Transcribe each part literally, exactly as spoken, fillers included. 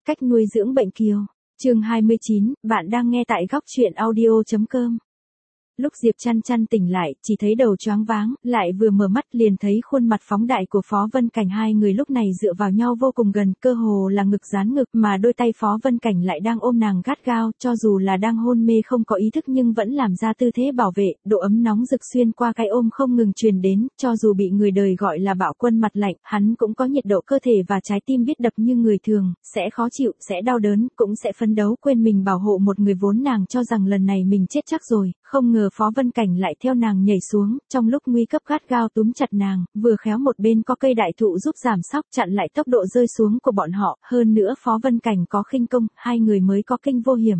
Cách nuôi dưỡng bệnh kiều. Chương hai mươi chín, bạn đang nghe tại góc truyện audio chấm com. Lúc Diệp Chăn Chăn tỉnh lại, chỉ thấy đầu choáng váng, lại vừa mở mắt liền thấy khuôn mặt phóng đại của Phó Vân Cảnh. Hai người lúc này dựa vào nhau vô cùng gần, cơ hồ là ngực dán ngực, mà đôi tay Phó Vân Cảnh lại đang ôm nàng gắt gao, cho dù là đang hôn mê không có ý thức nhưng vẫn làm ra tư thế bảo vệ, độ ấm nóng rực xuyên qua cái ôm không ngừng truyền đến, cho dù bị người đời gọi là bạo quân mặt lạnh, hắn cũng có nhiệt độ cơ thể và trái tim biết đập như người thường, sẽ khó chịu, sẽ đau đớn, cũng sẽ phấn đấu quên mình bảo hộ một người vốn nàng cho rằng lần này mình chết chắc rồi, không ngờ Phó Vân Cảnh lại theo nàng nhảy xuống, trong lúc nguy cấp gắt gao túm chặt nàng, vừa khéo một bên có cây đại thụ giúp giảm sóc chặn lại tốc độ rơi xuống của bọn họ, hơn nữa Phó Vân Cảnh có khinh công, hai người mới có kinh vô hiểm.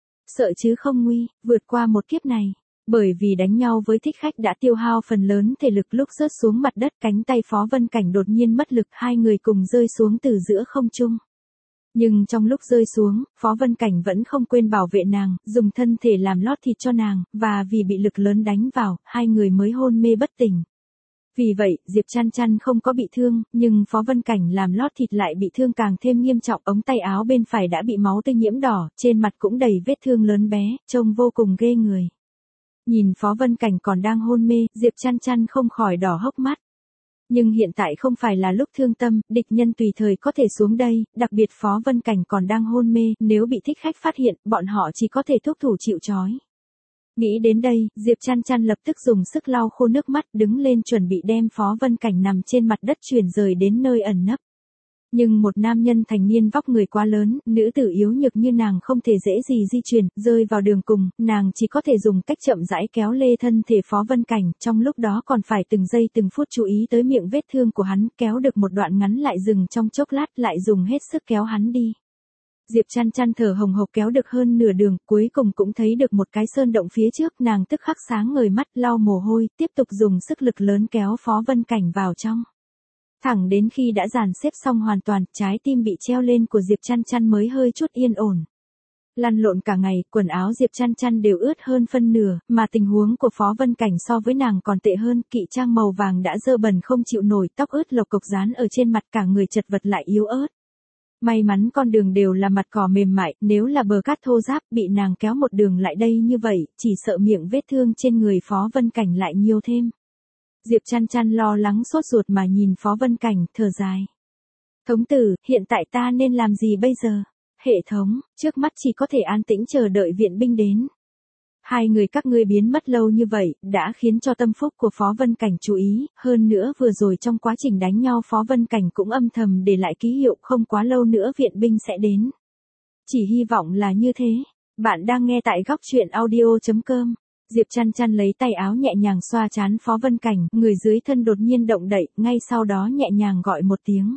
Sợ chứ không nguy, vượt qua một kiếp này. Bởi vì đánh nhau với thích khách đã tiêu hao phần lớn thể lực, lúc rớt xuống mặt đất cánh tay Phó Vân Cảnh đột nhiên mất lực, hai người cùng rơi xuống từ giữa không trung. Nhưng trong lúc rơi xuống, Phó Vân Cảnh vẫn không quên bảo vệ nàng, dùng thân thể làm lót thịt cho nàng, và vì bị lực lớn đánh vào, hai người mới hôn mê bất tỉnh. Vì vậy, Diệp Chăn Chăn không có bị thương, nhưng Phó Vân Cảnh làm lót thịt lại bị thương càng thêm nghiêm trọng, ống tay áo bên phải đã bị máu tươi nhiễm đỏ, trên mặt cũng đầy vết thương lớn bé, trông vô cùng ghê người. Nhìn Phó Vân Cảnh còn đang hôn mê, Diệp Chăn Chăn không khỏi đỏ hốc mắt. Nhưng hiện tại không phải là lúc thương tâm, địch nhân tùy thời có thể xuống đây, đặc biệt Phó Vân Cảnh còn đang hôn mê, nếu bị thích khách phát hiện, bọn họ chỉ có thể thúc thủ chịu trói. Nghĩ đến đây, Diệp Chăn Chăn lập tức dùng sức lau khô nước mắt, đứng lên chuẩn bị đem Phó Vân Cảnh nằm trên mặt đất chuyển rời đến nơi ẩn nấp. Nhưng một nam nhân thành niên vóc người quá lớn, nữ tử yếu nhược như nàng không thể dễ gì di chuyển, rơi vào đường cùng, nàng chỉ có thể dùng cách chậm rãi kéo lê thân thể Phó Vân Cảnh, trong lúc đó còn phải từng giây từng phút chú ý tới miệng vết thương của hắn, kéo được một đoạn ngắn lại dừng trong chốc lát, lại dùng hết sức kéo hắn đi. Diệp Chăn Chăn thở hồng hộc kéo được hơn nửa đường, cuối cùng cũng thấy được một cái sơn động phía trước, nàng tức khắc sáng ngời mắt, lau mồ hôi, tiếp tục dùng sức lực lớn kéo Phó Vân Cảnh vào trong. Thẳng đến khi đã dàn xếp xong hoàn toàn, trái tim bị treo lên của Diệp Chăn Chăn mới hơi chút yên ổn. Lăn lộn cả ngày, quần áo Diệp Chăn Chăn đều ướt hơn phân nửa, mà tình huống của Phó Vân Cảnh so với nàng còn tệ hơn, kỵ trang màu vàng đã dơ bẩn không chịu nổi, tóc ướt lộc cộc dán ở trên mặt, cả người chật vật lại yếu ớt. May mắn con đường đều là mặt cỏ mềm mại, nếu là bờ cát thô ráp, bị nàng kéo một đường lại đây như vậy, chỉ sợ miệng vết thương trên người Phó Vân Cảnh lại nhiều thêm. Diệp Chăn Chăn lo lắng sốt ruột mà nhìn Phó Vân Cảnh, thở dài. Thống tử, hiện tại ta nên làm gì bây giờ? Hệ thống, trước mắt chỉ có thể an tĩnh chờ đợi viện binh đến. Hai người các ngươi biến mất lâu như vậy, đã khiến cho tâm phúc của Phó Vân Cảnh chú ý, hơn nữa vừa rồi trong quá trình đánh nhau Phó Vân Cảnh cũng âm thầm để lại ký hiệu, không quá lâu nữa viện binh sẽ đến. Chỉ hy vọng là như thế. Bạn đang nghe tại góc truyện audio chấm com. Diệp Chăn Chăn lấy tay áo nhẹ nhàng xoa trán Phó Vân Cảnh, người dưới thân đột nhiên động đậy, ngay sau đó nhẹ nhàng gọi một tiếng.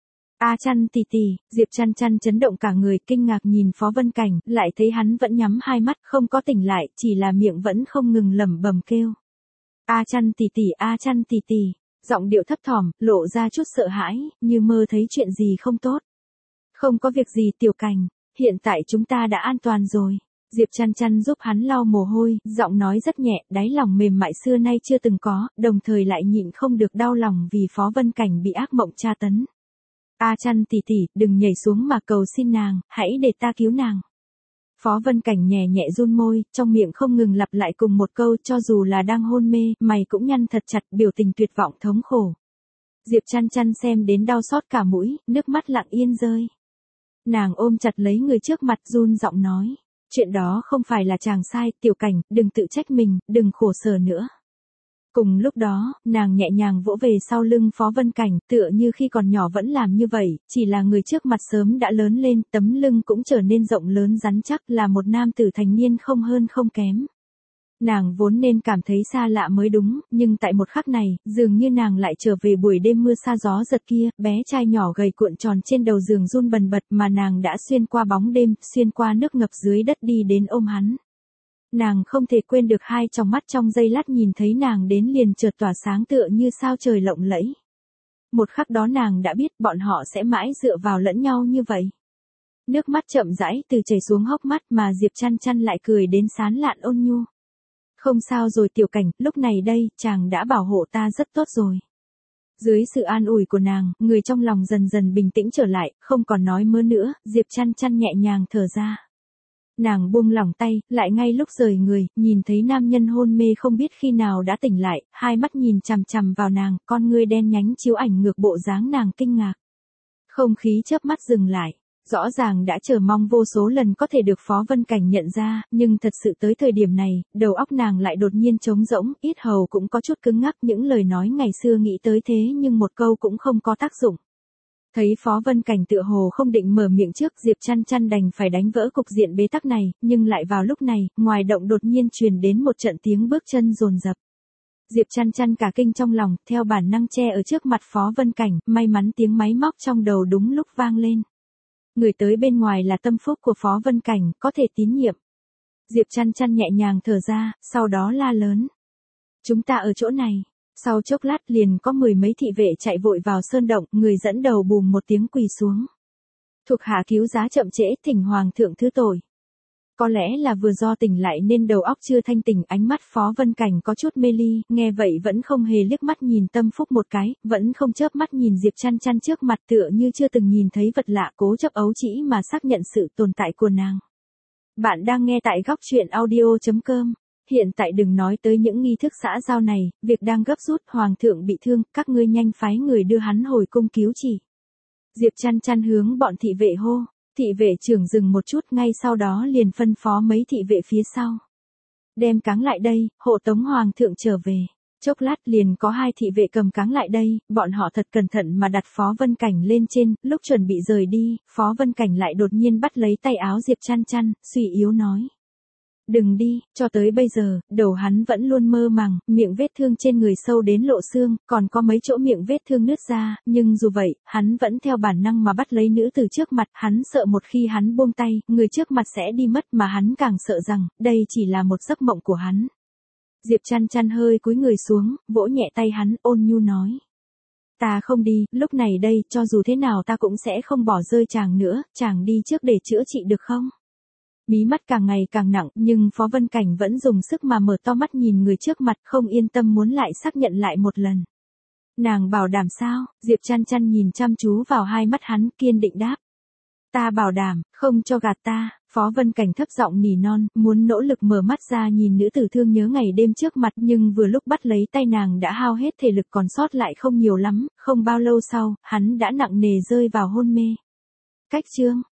A Chăn tì tì, Diệp Chăn Chăn chấn động cả người, kinh ngạc nhìn Phó Vân Cảnh, lại thấy hắn vẫn nhắm hai mắt, không có tỉnh lại, chỉ là miệng vẫn không ngừng lẩm bẩm kêu. A Chăn tì tì, A Chăn tì tì, giọng điệu thấp thỏm, lộ ra chút sợ hãi, như mơ thấy chuyện gì không tốt. Không có việc gì Tiểu Cảnh, hiện tại chúng ta đã an toàn rồi. Diệp Chăn Chăn giúp hắn lau mồ hôi, giọng nói rất nhẹ, đáy lòng mềm mại xưa nay chưa từng có, đồng thời lại nhịn không được đau lòng vì Phó Vân Cảnh bị ác mộng tra tấn. A Chăn tỉ tỉ, đừng nhảy xuống mà cầu xin nàng, hãy để ta cứu nàng. Phó Vân Cảnh nhẹ nhẹ run môi, trong miệng không ngừng lặp lại cùng một câu, cho dù là đang hôn mê, mày cũng nhăn thật chặt, biểu tình tuyệt vọng thống khổ. Diệp Chăn Chăn xem đến đau xót cả mũi, nước mắt lặng yên rơi. Nàng ôm chặt lấy người trước mặt, run giọng nói. Chuyện đó không phải là chàng sai, Tiểu Cảnh, đừng tự trách mình, đừng khổ sở nữa. Cùng lúc đó, nàng nhẹ nhàng vỗ về sau lưng Phó Vân Cảnh, tựa như khi còn nhỏ vẫn làm như vậy, chỉ là người trước mặt sớm đã lớn lên, tấm lưng cũng trở nên rộng lớn rắn chắc, là một nam tử thành niên không hơn không kém. Nàng vốn nên cảm thấy xa lạ mới đúng, nhưng tại một khắc này, dường như nàng lại trở về buổi đêm mưa sa gió giật kia, bé trai nhỏ gầy cuộn tròn trên đầu giường run bần bật mà nàng đã xuyên qua bóng đêm, xuyên qua nước ngập dưới đất đi đến ôm hắn. Nàng không thể quên được hai tròng mắt trong giây lát nhìn thấy nàng đến liền chợt tỏa sáng tựa như sao trời lộng lẫy. Một khắc đó nàng đã biết bọn họ sẽ mãi dựa vào lẫn nhau như vậy. Nước mắt chậm rãi từ chảy xuống hốc mắt mà Diệp Chăn Chăn lại cười đến sán lạn ôn nhu. Không sao rồi Tiểu Cảnh, lúc này đây, chàng đã bảo hộ ta rất tốt rồi. Dưới sự an ủi của nàng, người trong lòng dần dần bình tĩnh trở lại, không còn nói mớ nữa, Diệp Chăn Chăn nhẹ nhàng thở ra. Nàng buông lỏng tay, lại ngay lúc rời người, nhìn thấy nam nhân hôn mê không biết khi nào đã tỉnh lại, hai mắt nhìn chằm chằm vào nàng, con ngươi đen nhánh chiếu ảnh ngược bộ dáng nàng kinh ngạc. Không khí chớp mắt dừng lại. Rõ ràng đã chờ mong vô số lần có thể được Phó Vân Cảnh nhận ra, nhưng thật sự tới thời điểm này, đầu óc nàng lại đột nhiên trống rỗng, yết hầu cũng có chút cứng ngắc, những lời nói ngày xưa nghĩ tới thế nhưng một câu cũng không có tác dụng. Thấy Phó Vân Cảnh tựa hồ không định mở miệng trước, Diệp Chăn Chăn đành phải đánh vỡ cục diện bế tắc này, nhưng lại vào lúc này, ngoài động đột nhiên truyền đến một trận tiếng bước chân dồn dập. Diệp Chăn Chăn cả kinh trong lòng, theo bản năng che ở trước mặt Phó Vân Cảnh, may mắn tiếng máy móc trong đầu đúng lúc vang lên. Người tới bên ngoài là tâm phúc của Phó Vân Cảnh, có thể tín nhiệm. Diệp Chăn Chăn nhẹ nhàng thở ra, sau đó la lớn. Chúng ta ở chỗ này. Sau chốc lát liền có mười mấy thị vệ chạy vội vào sơn động, người dẫn đầu bùm một tiếng quỳ xuống. Thuộc hạ cứu giá chậm trễ, thỉnh hoàng thượng thứ tội. Có lẽ là vừa do tỉnh lại nên đầu óc chưa thanh tỉnh, ánh mắt Phó Vân Cảnh có chút mê ly, nghe vậy vẫn không hề liếc mắt nhìn Tâm Phúc một cái, vẫn không chớp mắt nhìn Diệp Chăn Chăn trước mặt tựa như chưa từng nhìn thấy vật lạ, cố chấp ấu trĩ mà xác nhận sự tồn tại của nàng. Bạn đang nghe tại góc truyện audio chấm com. Hiện tại đừng nói tới những nghi thức xã giao này, việc đang gấp rút, hoàng thượng bị thương, các ngươi nhanh phái người đưa hắn hồi cung cứu chỉ. Diệp Chăn Chăn hướng bọn thị vệ hô. Thị vệ trưởng dừng một chút, ngay sau đó liền phân phó mấy thị vệ phía sau. Đem cáng lại đây, hộ tống hoàng thượng trở về. Chốc lát liền có hai thị vệ cầm cáng lại đây, bọn họ thật cẩn thận mà đặt Phó Vân Cảnh lên trên, lúc chuẩn bị rời đi, Phó Vân Cảnh lại đột nhiên bắt lấy tay áo Diệp Chăn Chăn, suy yếu nói. Đừng đi, cho tới bây giờ, đầu hắn vẫn luôn mơ màng, miệng vết thương trên người sâu đến lộ xương, còn có mấy chỗ miệng vết thương nứt ra, nhưng dù vậy, hắn vẫn theo bản năng mà bắt lấy nữ từ trước mặt, hắn sợ một khi hắn buông tay, người trước mặt sẽ đi mất, mà hắn càng sợ rằng, đây chỉ là một giấc mộng của hắn. Diệp Chăn Chăn hơi cúi người xuống, vỗ nhẹ tay hắn, ôn nhu nói. Ta không đi, lúc này đây, cho dù thế nào ta cũng sẽ không bỏ rơi chàng nữa, chàng đi trước để chữa trị được không? Mí mắt càng ngày càng nặng, nhưng Phó Vân Cảnh vẫn dùng sức mà mở to mắt nhìn người trước mặt, không yên tâm muốn lại xác nhận lại một lần. Nàng bảo đảm sao? Diệp Chăn Chăn nhìn chăm chú vào hai mắt hắn, kiên định đáp. Ta bảo đảm, không cho gạt ta. Phó Vân Cảnh thấp giọng nỉ non, muốn nỗ lực mở mắt ra nhìn nữ tử thương nhớ ngày đêm trước mặt, nhưng vừa lúc bắt lấy tay nàng đã hao hết thể lực, còn sót lại không nhiều lắm, không bao lâu sau, hắn đã nặng nề rơi vào hôn mê. Cách chương